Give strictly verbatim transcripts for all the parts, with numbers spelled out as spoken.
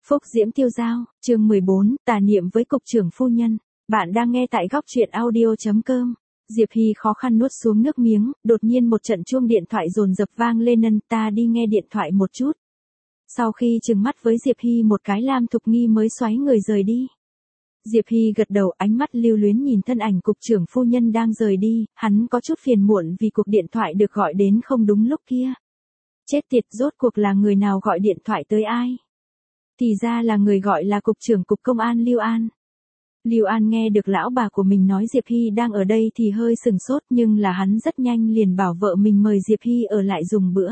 Phúc Diễm Tiêu Dao, chương mười bốn, tà niệm với cục trưởng phu nhân. Bạn đang nghe tại góc truyện audio chấm com. Diệp Hy khó khăn nuốt xuống nước miếng, đột nhiên một trận chuông điện thoại dồn dập vang lên. Nân, ta đi nghe điện thoại một chút. Sau khi trừng mắt với Diệp Hy một cái, Lam Thục Nghi mới xoáy người rời đi. Diệp Hy gật đầu, ánh mắt lưu luyến nhìn thân ảnh cục trưởng phu nhân đang rời đi, hắn có chút phiền muộn vì cuộc điện thoại được gọi đến không đúng lúc kia. Chết tiệt, rốt cuộc là người nào gọi điện thoại tới ai? Thì ra là người gọi là cục trưởng cục công an Lưu An. Lưu An nghe được lão bà của mình nói Diệp Hy đang ở đây thì hơi sừng sốt, nhưng là hắn rất nhanh liền bảo vợ mình mời Diệp Hy ở lại dùng bữa.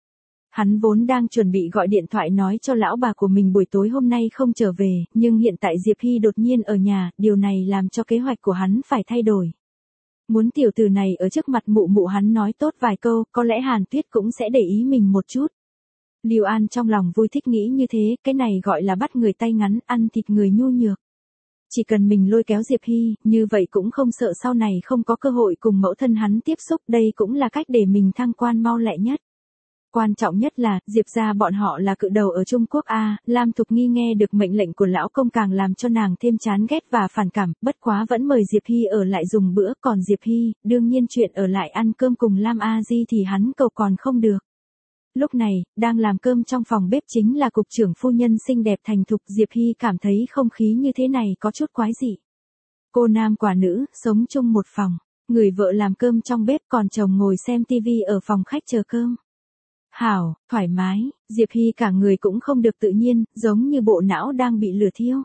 Hắn vốn đang chuẩn bị gọi điện thoại nói cho lão bà của mình buổi tối hôm nay không trở về, nhưng hiện tại Diệp Hy đột nhiên ở nhà, điều này làm cho kế hoạch của hắn phải thay đổi. Muốn tiểu tử này ở trước mặt mụ mụ hắn nói tốt vài câu, có lẽ Hàn Tuyết cũng sẽ để ý mình một chút. Lưu An trong lòng vui thích nghĩ như thế, cái này gọi là bắt người tay ngắn, ăn thịt người nhu nhược. Chỉ cần mình lôi kéo Diệp Hy, như vậy cũng không sợ sau này không có cơ hội cùng mẫu thân hắn tiếp xúc, đây cũng là cách để mình thăng quan mau lẹ nhất. Quan trọng nhất là, Diệp gia bọn họ là cự đầu ở Trung Quốc a. Lam Thục Nghi nghe được mệnh lệnh của lão công càng làm cho nàng thêm chán ghét và phản cảm, bất quá vẫn mời Diệp Hy ở lại dùng bữa, còn Diệp Hy, đương nhiên chuyện ở lại ăn cơm cùng Lam A Di thì hắn cầu còn không được. Lúc này, đang làm cơm trong phòng bếp chính là cục trưởng phu nhân xinh đẹp thành thục. Diệp Hy cảm thấy không khí như thế này có chút quái dị. Cô nam quả nữ, sống chung một phòng, người vợ làm cơm trong bếp còn chồng ngồi xem tivi ở phòng khách chờ cơm. Hảo, thoải mái, Diệp Hy cả người cũng không được tự nhiên, giống như bộ não đang bị lửa thiêu.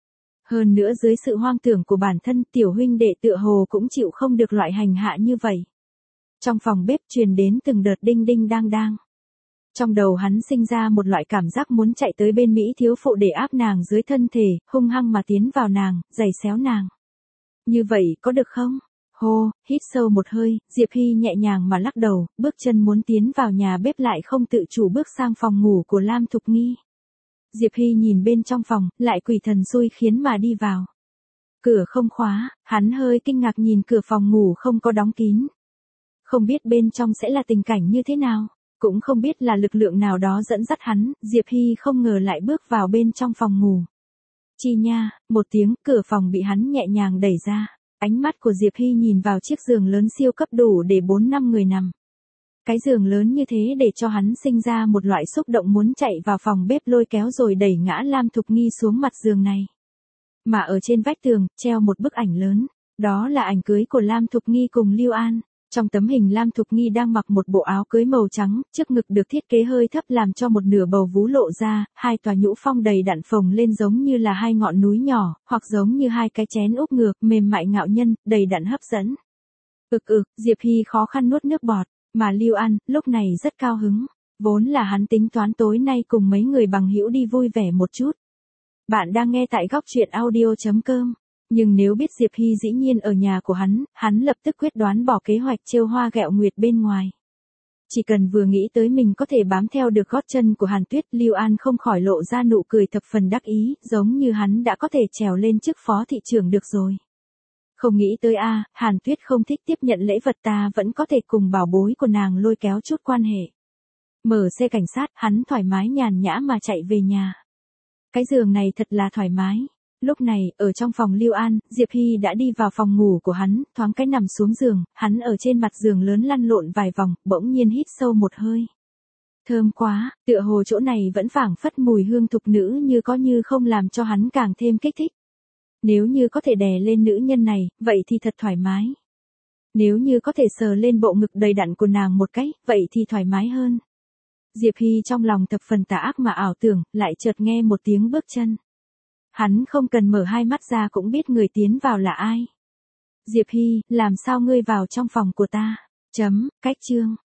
Hơn nữa dưới sự hoang tưởng của bản thân, tiểu huynh đệ tựa hồ cũng chịu không được loại hành hạ như vậy. Trong phòng bếp truyền đến từng đợt đinh đinh đang đang. Trong đầu hắn sinh ra một loại cảm giác muốn chạy tới bên Mỹ thiếu phụ để áp nàng dưới thân thể, hung hăng mà tiến vào nàng, giày xéo nàng. Như vậy có được không? Hô, hít sâu một hơi, Diệp Hy nhẹ nhàng mà lắc đầu, bước chân muốn tiến vào nhà bếp lại không tự chủ bước sang phòng ngủ của Lam Thục Nghi. Diệp Hy nhìn bên trong phòng, lại quỷ thần xui khiến mà đi vào. Cửa không khóa, hắn hơi kinh ngạc nhìn cửa phòng ngủ không có đóng kín. Không biết bên trong sẽ là tình cảnh như thế nào, cũng không biết là lực lượng nào đó dẫn dắt hắn, Diệp Hy không ngờ lại bước vào bên trong phòng ngủ. Chi nha, một tiếng, cửa phòng bị hắn nhẹ nhàng đẩy ra. Ánh mắt của Diệp Hy nhìn vào chiếc giường lớn siêu cấp đủ để bốn năm người nằm. Cái giường lớn như thế để cho hắn sinh ra một loại xúc động muốn chạy vào phòng bếp lôi kéo rồi đẩy ngã Lam Thục Nghi xuống mặt giường này. Mà ở trên vách tường, treo một bức ảnh lớn. Đó là ảnh cưới của Lam Thục Nghi cùng Lưu An. Trong tấm hình Lam Thục Nghi đang mặc một bộ áo cưới màu trắng, trước ngực được thiết kế hơi thấp làm cho một nửa bầu vú lộ ra, hai tòa nhũ phong đầy đặn phồng lên giống như là hai ngọn núi nhỏ, hoặc giống như hai cái chén úp ngược, mềm mại ngạo nhân, đầy đặn hấp dẫn. Ực ực, Diệp Hy khó khăn nuốt nước bọt, mà Lưu An, lúc này rất cao hứng. Vốn là hắn tính toán tối nay cùng mấy người bằng hữu đi vui vẻ một chút. Bạn đang nghe tại góc truyện audio chấm com. Nhưng nếu biết Diệp Hy dĩ nhiên ở nhà của hắn, hắn lập tức quyết đoán bỏ kế hoạch trêu hoa ghẹo nguyệt bên ngoài. Chỉ cần vừa nghĩ tới mình có thể bám theo được gót chân của Hàn Tuyết, Lưu An không khỏi lộ ra nụ cười thập phần đắc ý, giống như hắn đã có thể trèo lên chức phó thị trưởng được rồi. Không nghĩ tới a, Hàn Tuyết không thích tiếp nhận lễ vật, ta vẫn có thể cùng bảo bối của nàng lôi kéo chút quan hệ. Mở xe cảnh sát, hắn thoải mái nhàn nhã mà chạy về nhà. Cái giường này thật là thoải mái. Lúc này, ở trong phòng Lưu An, Diệp Hy đã đi vào phòng ngủ của hắn, thoáng cái nằm xuống giường, hắn ở trên mặt giường lớn lăn lộn vài vòng, bỗng nhiên hít sâu một hơi. Thơm quá, tựa hồ chỗ này vẫn phảng phất mùi hương thục nữ như có như không làm cho hắn càng thêm kích thích. Nếu như có thể đè lên nữ nhân này, vậy thì thật thoải mái. Nếu như có thể sờ lên bộ ngực đầy đặn của nàng một cái, vậy thì thoải mái hơn. Diệp Hy trong lòng thập phần tà ác mà ảo tưởng, lại chợt nghe một tiếng bước chân. Hắn không cần mở hai mắt ra cũng biết người tiến vào là ai. Diệp Hy, làm sao ngươi vào trong phòng của ta? Chấm, cách chương.